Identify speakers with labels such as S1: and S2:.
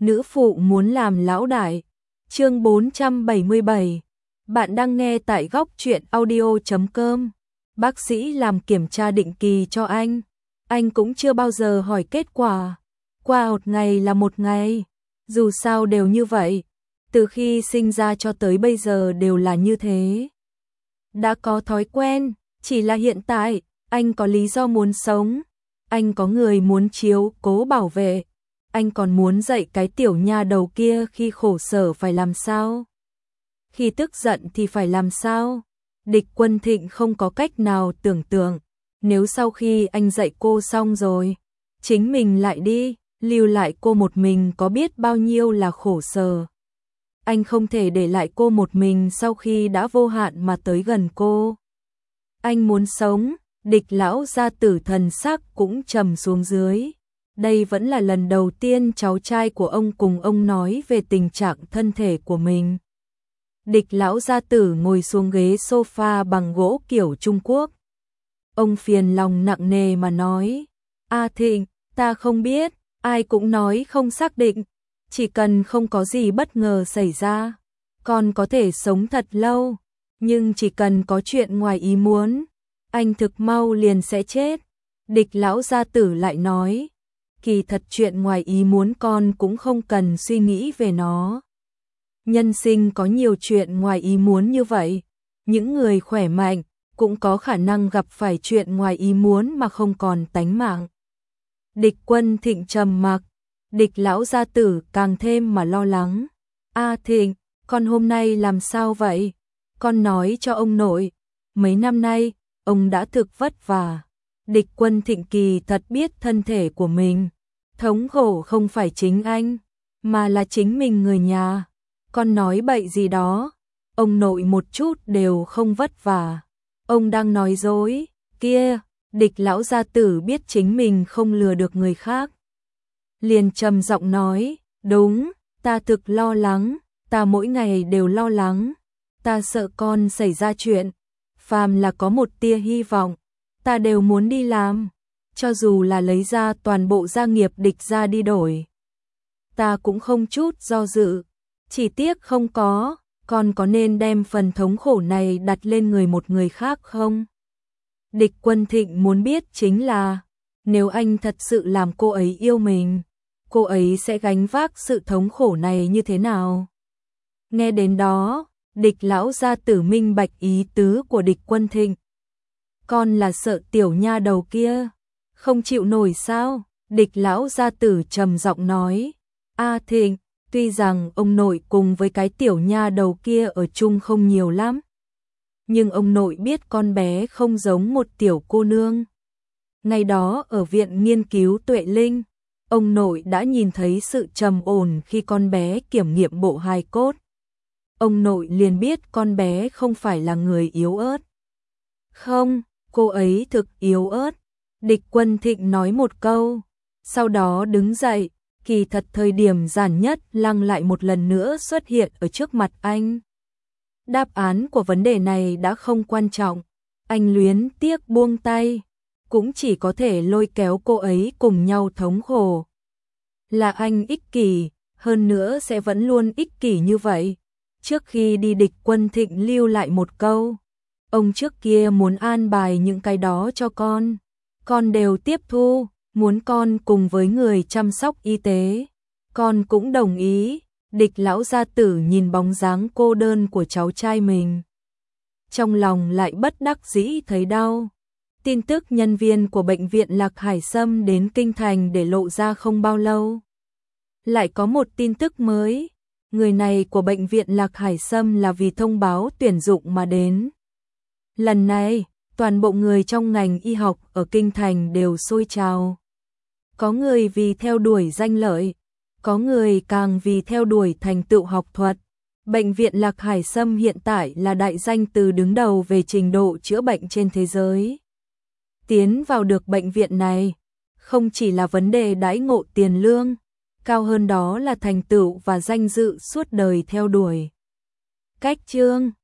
S1: nữ phụ muốn làm lão đại. Chương 477. Bạn đang nghe tại góc truyện audio.com. Bác sĩ làm kiểm tra định kỳ cho anh cũng chưa bao giờ hỏi kết quả. Qua một ngày là một ngày, dù sao đều như vậy, từ khi sinh ra cho tới bây giờ đều là như thế. Đã có thói quen, chỉ là hiện tại, anh có lý do muốn sống, anh có người muốn chiếu cố bảo vệ, anh còn muốn dạy cái tiểu nha đầu kia khi khổ sở phải làm sao, khi tức giận thì phải làm sao. Địch Quân Thịnh không có cách nào tưởng tượng, nếu sau khi anh dạy cô xong rồi, chính mình lại đi, lưu lại cô một mình có biết bao nhiêu là khổ sở. Anh không thể để lại cô một mình sau khi đã vô hạn mà tới gần cô. Anh muốn sống. Địch lão gia tử thần sắc cũng trầm xuống dưới. Đây vẫn là lần đầu tiên cháu trai của ông cùng ông nói về tình trạng thân thể của mình. Địch lão gia tử ngồi xuống ghế sofa bằng gỗ kiểu Trung Quốc. Ông phiền lòng nặng nề mà nói, A Thịnh, ta không biết, ai cũng nói không xác định, chỉ cần không có gì bất ngờ xảy ra, con có thể sống thật lâu, nhưng chỉ cần có chuyện ngoài ý muốn, anh thực mau liền sẽ chết. Địch lão gia tử lại nói, kỳ thật chuyện ngoài ý muốn con cũng không cần suy nghĩ về nó. Nhân sinh có nhiều chuyện ngoài ý muốn như vậy, những người khỏe mạnh cũng có khả năng gặp phải chuyện ngoài ý muốn mà không còn tánh mạng. Địch Quân Thịnh trầm mặc, Địch lão gia tử càng thêm mà lo lắng. A Thịnh, con hôm nay làm sao vậy? Con nói cho ông nội, mấy năm nay, ông đã thực vất vả. Địch Quân Thịnh kỳ thật biết thân thể của mình. Thống khổ không phải chính anh, mà là chính mình người nhà. Con nói bậy gì đó, ông nội một chút đều không vất vả. Ông đang nói dối, kia, Địch lão gia tử biết chính mình không lừa được người khác. Liền trầm giọng nói, đúng, ta thực lo lắng, ta mỗi ngày đều lo lắng. Ta sợ con xảy ra chuyện, phàm là có một tia hy vọng, ta đều muốn đi làm, cho dù là lấy ra toàn bộ gia nghiệp Địch ra đi đổi. Ta cũng không chút do dự, chỉ tiếc không có, con có nên đem phần thống khổ này đặt lên người một người khác không? Địch Quân Thịnh muốn biết chính là, nếu anh thật sự làm cô ấy yêu mình, cô ấy sẽ gánh vác sự thống khổ này như thế nào? Nghe đến đó, Địch lão gia tử minh bạch ý tứ của Địch Quân Thịnh. Con là sợ tiểu nha đầu kia không chịu nổi sao? Địch lão gia tử trầm giọng nói, A Thịnh, tuy rằng ông nội cùng với cái tiểu nha đầu kia ở chung không nhiều lắm, nhưng ông nội biết con bé không giống một tiểu cô nương. Ngày đó ở viện nghiên cứu Tuệ Linh, ông nội đã nhìn thấy sự trầm ổn khi con bé kiểm nghiệm bộ hài cốt. Ông nội liền biết con bé không phải là người yếu ớt. Không, cô ấy thực yếu ớt. Địch Quân Thịnh nói một câu, sau đó đứng dậy, kỳ thật thời điểm giản nhất lăng lại một lần nữa xuất hiện ở trước mặt anh. Đáp án của vấn đề này đã không quan trọng, anh luyến tiếc buông tay, cũng chỉ có thể lôi kéo cô ấy cùng nhau thống khổ. Là anh ích kỷ, hơn nữa sẽ vẫn luôn ích kỷ như vậy. Trước khi đi Địch Quân Thịnh lưu lại một câu, ông trước kia muốn an bài những cái đó cho con đều tiếp thu, muốn con cùng với người chăm sóc y tế, con cũng đồng ý. Địch lão gia tử nhìn bóng dáng cô đơn của cháu trai mình, trong lòng lại bất đắc dĩ thấy đau. Tin tức nhân viên của bệnh viện Lạc Hải Sâm đến Kinh Thành để lộ ra không bao lâu, lại có một tin tức mới. Người này của bệnh viện Lạc Hải Sâm là vì thông báo tuyển dụng mà đến. Lần này, toàn bộ người trong ngành y học ở Kinh Thành đều sôi trào. Có người vì theo đuổi danh lợi, có người càng vì theo đuổi thành tựu học thuật. Bệnh viện Lạc Hải Sâm hiện tại là đại danh từ đứng đầu về trình độ chữa bệnh trên thế giới. Tiến vào được bệnh viện này, không chỉ là vấn đề đãi ngộ tiền lương, cao hơn đó là thành tựu và danh dự suốt đời theo đuổi. Cách chương